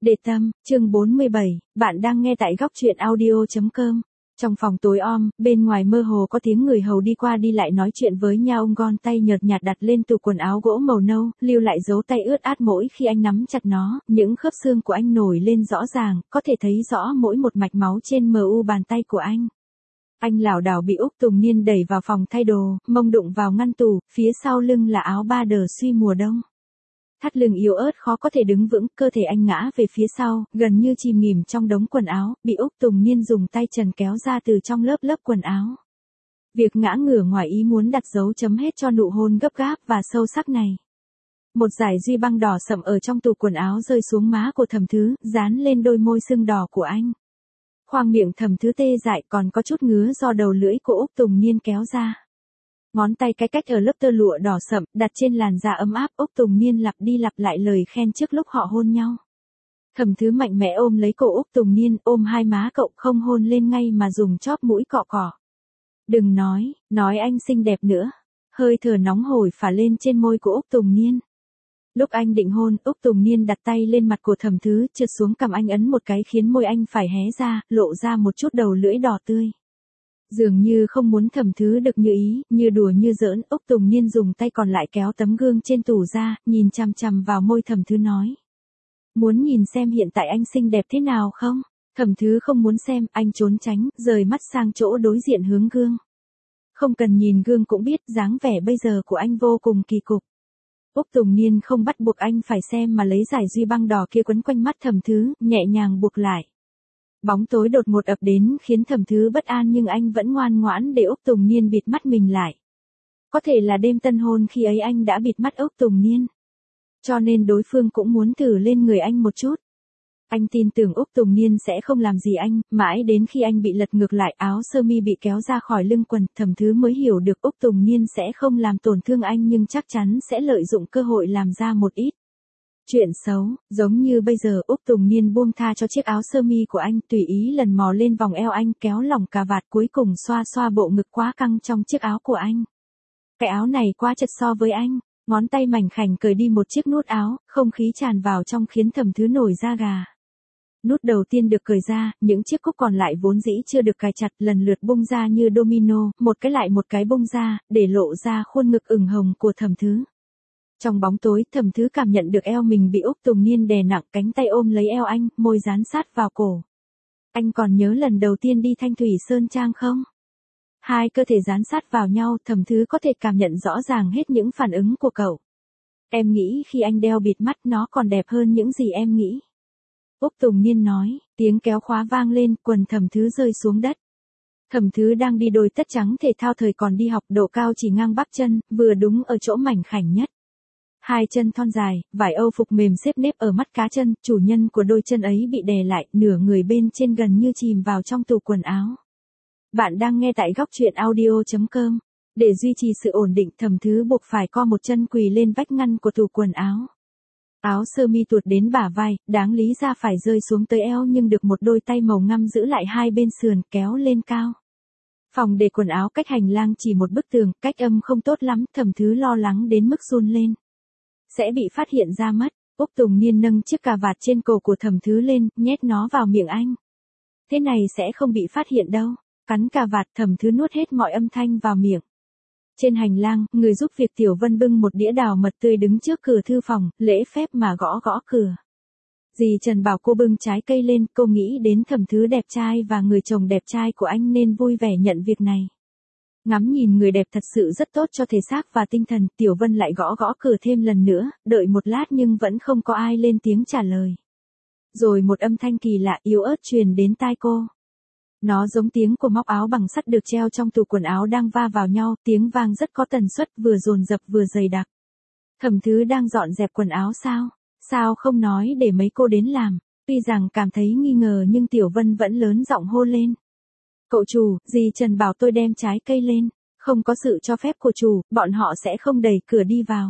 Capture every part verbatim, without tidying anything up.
Để tâm, chương bốn mươi bảy, bạn đang nghe tại góc truyện audio chấm com. Trong phòng tối om, bên ngoài mơ hồ có tiếng người hầu đi qua đi lại nói chuyện với nhau. Ông Gon tay nhợt nhạt đặt lên tủ quần áo gỗ màu nâu, lưu lại dấu tay ướt át mỗi khi anh nắm chặt nó, những khớp xương của anh nổi lên rõ ràng, có thể thấy rõ mỗi một mạch máu trên mờ u bàn tay của anh. Anh lảo đảo bị Úc Tùng Niên đẩy vào phòng thay đồ, mông đụng vào ngăn tủ, phía sau lưng là áo ba đờ suy mùa đông. Thắt lưng yếu ớt khó có thể đứng vững, cơ thể anh ngã về phía sau, gần như chìm nghỉm trong đống quần áo, bị Úc Tùng Niên dùng tay trần kéo ra từ trong lớp lớp quần áo. Việc ngã ngửa ngoài ý muốn đặt dấu chấm hết cho nụ hôn gấp gáp và sâu sắc này. Một dải duy băng đỏ sậm ở trong tủ quần áo rơi xuống má của Thẩm Thứ, dán lên đôi môi sưng đỏ của anh. Khoang miệng Thẩm Thứ tê dại, còn có chút ngứa do đầu lưỡi của Úc Tùng Niên kéo ra. Ngón tay cái cách ở lớp tơ lụa đỏ sậm, đặt trên làn da ấm áp. Úc Tùng Niên lặp đi lặp lại lời khen trước lúc họ hôn nhau. Thẩm Thứ mạnh mẽ ôm lấy cổ Úc Tùng Niên, ôm hai má cậu, không hôn lên ngay mà dùng chóp mũi cọ cọ. Đừng nói, nói anh xinh đẹp nữa. Hơi thở nóng hổi phả lên trên môi của Úc Tùng Niên. Lúc anh định hôn, Úc Tùng Niên đặt tay lên mặt của Thẩm Thứ, trượt xuống cằm anh ấn một cái khiến môi anh phải hé ra, lộ ra một chút đầu lưỡi đỏ tươi. Dường như không muốn Thẩm Thứ được như ý, như đùa như giỡn, Úc Tùng Niên dùng tay còn lại kéo tấm gương trên tủ ra, nhìn chằm chằm vào môi Thẩm Thứ nói. Muốn nhìn xem hiện tại anh xinh đẹp thế nào không? Thẩm Thứ không muốn xem, anh trốn tránh, rời mắt sang chỗ đối diện hướng gương. Không cần nhìn gương cũng biết dáng vẻ bây giờ của anh vô cùng kỳ cục. Úc Tùng Niên không bắt buộc anh phải xem mà lấy dải duy băng đỏ kia quấn quanh mắt Thẩm Thứ, nhẹ nhàng buộc lại. Bóng tối đột ngột ập đến khiến Thẩm Thứ bất an nhưng anh vẫn ngoan ngoãn để Úc Tùng Niên bịt mắt mình lại. Có thể là đêm tân hôn khi ấy anh đã bịt mắt Úc Tùng Niên. Cho nên đối phương cũng muốn thử lên người anh một chút. Anh tin tưởng Úc Tùng Niên sẽ không làm gì anh, mãi đến khi anh bị lật ngược lại, áo sơ mi bị kéo ra khỏi lưng quần, Thẩm Thứ mới hiểu được Úc Tùng Niên sẽ không làm tổn thương anh nhưng chắc chắn sẽ lợi dụng cơ hội làm ra một ít chuyện xấu. Giống như bây giờ Úc Tùng Niên buông tha cho chiếc áo sơ mi của anh, tùy ý lần mò lên vòng eo anh, kéo lỏng cà vạt, cuối cùng xoa xoa bộ ngực quá căng trong chiếc áo của anh. Cái áo này quá chật so với anh, ngón tay mảnh khảnh cởi đi một chiếc nút áo, không khí tràn vào trong khiến Thẩm Thứ nổi da gà. Nút đầu tiên được cởi ra, những chiếc cúc còn lại vốn dĩ chưa được cài chặt lần lượt bung ra như domino, một cái lại một cái bung ra, để lộ ra khuôn ngực ửng hồng của Thẩm Thứ. Trong bóng tối, Thẩm Thứ cảm nhận được eo mình bị Úc Tùng Niên đè nặng, cánh tay ôm lấy eo anh, môi dán sát vào cổ. Anh còn nhớ lần đầu tiên đi Thanh Thủy Sơn Trang không? Hai cơ thể dán sát vào nhau, Thẩm Thứ có thể cảm nhận rõ ràng hết những phản ứng của cậu. Em nghĩ khi anh đeo bịt mắt nó còn đẹp hơn những gì em nghĩ. Úc Tùng Niên nói, tiếng kéo khóa vang lên, quần Thẩm Thứ rơi xuống đất. Thẩm Thứ đang đi đôi tất trắng thể thao thời còn đi học, độ cao chỉ ngang bắp chân, vừa đúng ở chỗ mảnh khảnh nhất. Hai chân thon dài, vải âu phục mềm xếp nếp ở mắt cá chân, chủ nhân của đôi chân ấy bị đè lại, nửa người bên trên gần như chìm vào trong tủ quần áo. Bạn đang nghe tại góc truyện audio chấm com. Để duy trì sự ổn định, Thẩm Thứ buộc phải co một chân quỳ lên vách ngăn của tủ quần áo. Áo sơ mi tuột đến bả vai, đáng lý ra phải rơi xuống tới eo nhưng được một đôi tay màu ngăm giữ lại hai bên sườn, kéo lên cao. Phòng để quần áo cách hành lang chỉ một bức tường, cách âm không tốt lắm, Thẩm Thứ lo lắng đến mức run lên. Sẽ bị phát hiện ra mất. Úc Tùng Niên nâng chiếc cà vạt trên cổ của Thẩm Thứ lên, nhét nó vào miệng anh. Thế này sẽ không bị phát hiện đâu. Cắn cà vạt, Thẩm Thứ nuốt hết mọi âm thanh vào miệng. Trên hành lang, người giúp việc Tiểu Vân bưng một đĩa đào mật tươi đứng trước cửa thư phòng, lễ phép mà gõ gõ cửa. Dì Trần bảo cô bưng trái cây lên, cô nghĩ đến Thẩm Thứ đẹp trai và người chồng đẹp trai của anh nên vui vẻ nhận việc này. Ngắm nhìn người đẹp thật sự rất tốt cho thể xác và tinh thần, Tiểu Vân lại gõ gõ cửa thêm lần nữa, đợi một lát nhưng vẫn không có ai lên tiếng trả lời. Rồi một âm thanh kỳ lạ yếu ớt truyền đến tai cô. Nó giống tiếng của móc áo bằng sắt được treo trong tủ quần áo đang va vào nhau, tiếng vang rất có tần suất, vừa dồn dập vừa dày đặc. Thẩm Thứ đang dọn dẹp quần áo sao? Sao không nói để mấy cô đến làm? Tuy rằng cảm thấy nghi ngờ nhưng Tiểu Vân vẫn lớn giọng hô lên. Cậu chủ, dì Trần bảo tôi đem trái cây lên, không có sự cho phép của chủ, bọn họ sẽ không đẩy cửa đi vào.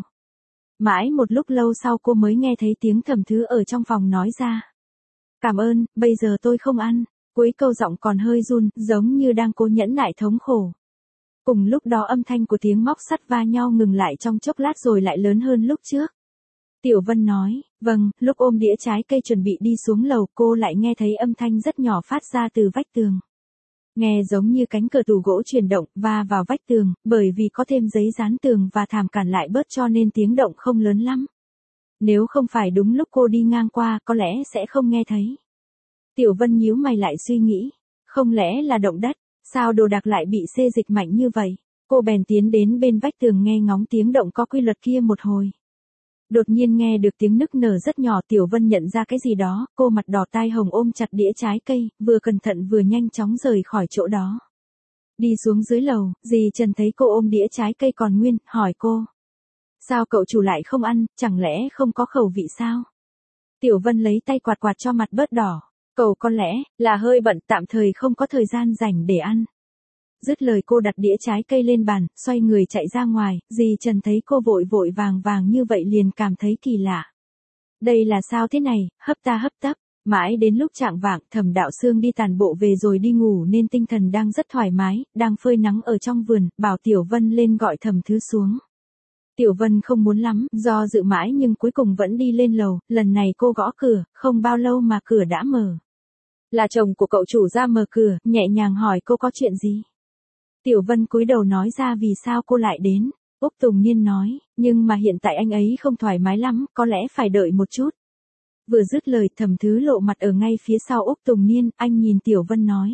Mãi một lúc lâu sau cô mới nghe thấy tiếng Thẩm Thứ ở trong phòng nói ra. Cảm ơn, bây giờ tôi không ăn. Cuối câu giọng còn hơi run, giống như đang cố nhẫn nại thống khổ. Cùng lúc đó âm thanh của tiếng móc sắt va nhau ngừng lại trong chốc lát rồi lại lớn hơn lúc trước. Tiểu Vân nói, vâng, lúc ôm đĩa trái cây chuẩn bị đi xuống lầu cô lại nghe thấy âm thanh rất nhỏ phát ra từ vách tường. Nghe giống như cánh cửa tủ gỗ chuyển động và vào vách tường, bởi vì có thêm giấy dán tường và thảm cản lại bớt cho nên tiếng động không lớn lắm. Nếu không phải đúng lúc cô đi ngang qua có lẽ sẽ không nghe thấy. Tiểu Vân nhíu mày lại suy nghĩ, không lẽ là động đất, sao đồ đạc lại bị xê dịch mạnh như vậy? Cô bèn tiến đến bên vách tường nghe ngóng tiếng động có quy luật kia một hồi. Đột nhiên nghe được tiếng nức nở rất nhỏ. Tiểu Vân nhận ra cái gì đó, cô mặt đỏ tai hồng ôm chặt đĩa trái cây, vừa cẩn thận vừa nhanh chóng rời khỏi chỗ đó. Đi xuống dưới lầu, dì Trần thấy cô ôm đĩa trái cây còn nguyên, hỏi cô. Sao cậu chủ lại không ăn, chẳng lẽ không có khẩu vị sao? Tiểu Vân lấy tay quạt quạt cho mặt bớt đỏ. Cậu có lẽ là hơi bận, tạm thời không có thời gian rảnh để ăn. Dứt lời cô đặt đĩa trái cây lên bàn, xoay người chạy ra ngoài, dì Trần thấy cô vội vội vàng vàng như vậy liền cảm thấy kỳ lạ. Đây là sao thế này, hấp ta hấp tấp, mãi đến lúc chạng vạng Thẩm Đạo Sương đi tàn bộ về rồi đi ngủ nên tinh thần đang rất thoải mái, đang phơi nắng ở trong vườn, bảo Tiểu Vân lên gọi Thẩm Thứ xuống. Tiểu Vân không muốn lắm, do dự mãi nhưng cuối cùng vẫn đi lên lầu, lần này cô gõ cửa, không bao lâu mà cửa đã mở. Là chồng của cậu chủ ra mở cửa, nhẹ nhàng hỏi cô có chuyện gì. Tiểu Vân cúi đầu nói ra vì sao cô lại đến. Úc Tùng Niên nói, nhưng mà hiện tại anh ấy không thoải mái lắm, có lẽ phải đợi một chút. Vừa dứt lời Thẩm Thứ lộ mặt ở ngay phía sau Úc Tùng Niên, anh nhìn Tiểu Vân nói.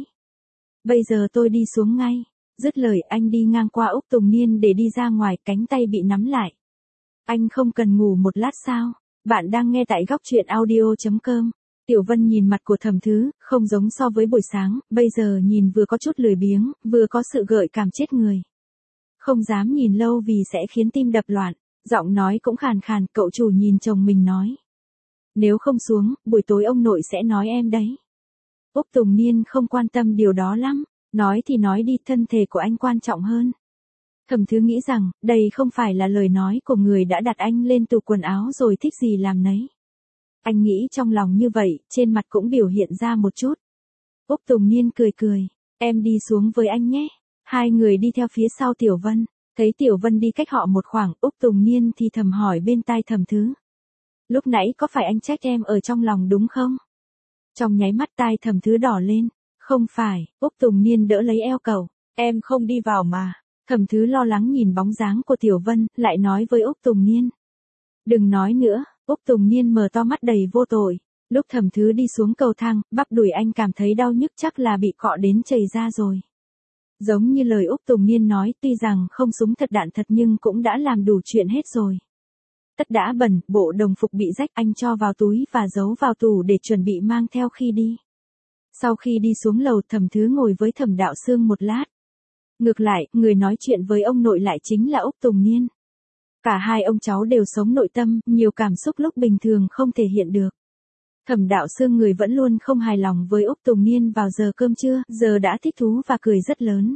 Bây giờ tôi đi xuống ngay. Dứt lời anh đi ngang qua Úc Tùng Niên để đi ra ngoài, cánh tay bị nắm lại. Anh không cần ngủ một lát sao? Bạn đang nghe tại góc truyện audio chấm com. Tiểu Vân nhìn mặt của Thẩm Thứ, không giống so với buổi sáng, bây giờ nhìn vừa có chút lười biếng, vừa có sự gợi cảm chết người. Không dám nhìn lâu vì sẽ khiến tim đập loạn, giọng nói cũng khàn khàn, cậu chủ nhìn chồng mình nói. Nếu không xuống, buổi tối ông nội sẽ nói em đấy. Úc Tùng Niên không quan tâm điều đó lắm, nói thì nói đi, thân thể của anh quan trọng hơn. Thẩm Thứ nghĩ rằng, đây không phải là lời nói của người đã đặt anh lên tủ quần áo rồi thích gì làm nấy. Anh nghĩ trong lòng như vậy, trên mặt cũng biểu hiện ra một chút. Úc Tùng Niên cười cười, em đi xuống với anh nhé. Hai người đi theo phía sau Tiểu Vân, thấy Tiểu Vân đi cách họ một khoảng, Úc Tùng Niên thì thầm hỏi bên tai Thẩm Thứ. Lúc nãy có phải anh trách em ở trong lòng đúng không? Trong nháy mắt tai Thẩm Thứ đỏ lên, không phải, Úc Tùng Niên đỡ lấy eo cậu, em không đi vào mà. Thẩm Thứ lo lắng nhìn bóng dáng của Tiểu Vân, lại nói với Úc Tùng Niên. Đừng nói nữa. Úc Tùng Niên mở to mắt đầy vô tội. Lúc Thẩm Thứ đi xuống cầu thang, bắp đùi anh cảm thấy đau nhức, chắc là bị cọ đến chảy ra rồi. Giống như lời Úc Tùng Niên nói, tuy rằng không súng thật đạn thật nhưng cũng đã làm đủ chuyện hết rồi. Tất đã bẩn, bộ đồng phục bị rách anh cho vào túi và giấu vào tủ để chuẩn bị mang theo khi đi. Sau khi đi xuống lầu Thẩm Thứ ngồi với Thẩm Đạo Sương một lát. Ngược lại, người nói chuyện với ông nội lại chính là Úc Tùng Niên. Cả hai ông cháu đều sống nội tâm, nhiều cảm xúc lúc bình thường không thể hiện được. Thẩm Đạo Sương người vẫn luôn không hài lòng với Úc Tùng Niên vào giờ cơm trưa, giờ đã thích thú và cười rất lớn.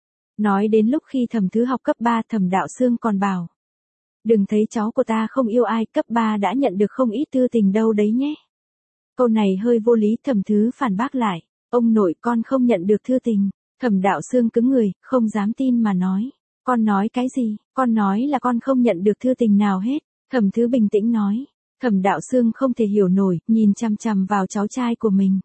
Nói đến lúc khi Thẩm Thứ học cấp ba, Thẩm Đạo Sương còn bảo. Đừng thấy cháu của ta không yêu ai, cấp ba đã nhận được không ít thư tình đâu đấy nhé. Câu này hơi vô lý, Thẩm Thứ phản bác lại. Ông nội, con không nhận được thư tình. Thẩm Đạo Sương cứng người, không dám tin mà nói. Con nói cái gì? Con nói là con không nhận được thư tình nào hết. Thẩm Thứ bình tĩnh nói. Thẩm Đạo Sương không thể hiểu nổi, nhìn chằm chằm vào cháu trai của mình.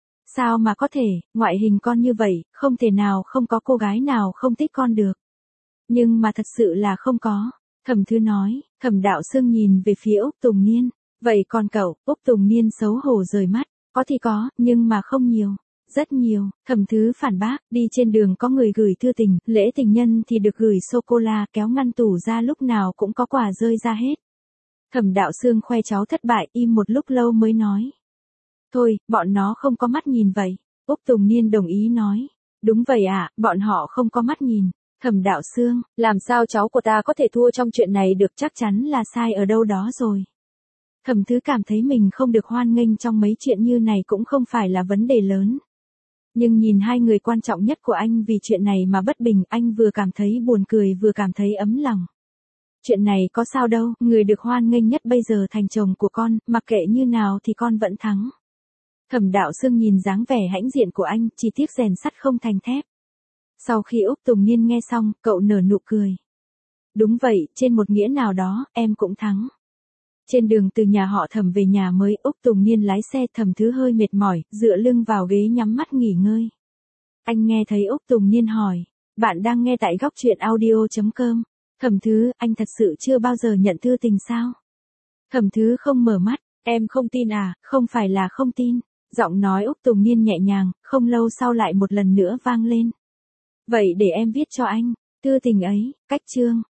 Sao mà có thể, ngoại hình con như vậy, không thể nào không có cô gái nào không thích con được. Nhưng mà thật sự là không có. Thẩm Thứ nói. Thẩm Đạo Sương nhìn về phía Úc Tùng Niên. Vậy còn cậu? Úc Tùng Niên xấu hổ rời mắt. Có thì có, nhưng mà không nhiều. Rất nhiều. Thẩm Thứ phản bác, đi trên đường có người gửi thư tình, lễ tình nhân thì được gửi sô-cô-la, kéo ngăn tủ ra lúc nào cũng có quà rơi ra hết. Thẩm Đạo Sương khoe cháu thất bại, im một lúc lâu mới nói. Thôi, bọn nó không có mắt nhìn vậy. Úc Tùng Niên đồng ý nói. Đúng vậy ạ, à, bọn họ không có mắt nhìn. Thẩm Đạo Sương, làm sao cháu của ta có thể thua trong chuyện này được, chắc chắn là sai ở đâu đó rồi. Thẩm Thứ cảm thấy mình không được hoan nghênh trong mấy chuyện như này cũng không phải là vấn đề lớn. Nhưng nhìn hai người quan trọng nhất của anh vì chuyện này mà bất bình, anh vừa cảm thấy buồn cười vừa cảm thấy ấm lòng. Chuyện này có sao đâu, người được hoan nghênh nhất bây giờ thành chồng của con, mặc kệ như nào thì con vẫn thắng. Thẩm Đạo Sương nhìn dáng vẻ hãnh diện của anh, chỉ tiếc rèn sắt không thành thép. Sau khi Úc Tùng Niên nghe xong, cậu nở nụ cười. Đúng vậy, trên một nghĩa nào đó, em cũng thắng. Trên đường từ nhà họ Thẩm về nhà mới, Úc Tùng Niên lái xe, Thẩm Thứ hơi mệt mỏi, dựa lưng vào ghế nhắm mắt nghỉ ngơi. Anh nghe thấy Úc Tùng Niên hỏi, bạn đang nghe tại góc truyện audio.com. Thẩm Thứ, anh thật sự chưa bao giờ nhận thư tình sao? Thẩm Thứ không mở mắt, em không tin à, không phải là không tin. Giọng nói Úc Tùng Niên nhẹ nhàng, không lâu sau lại một lần nữa vang lên. Vậy để em viết cho anh, thư tình ấy, cách chương.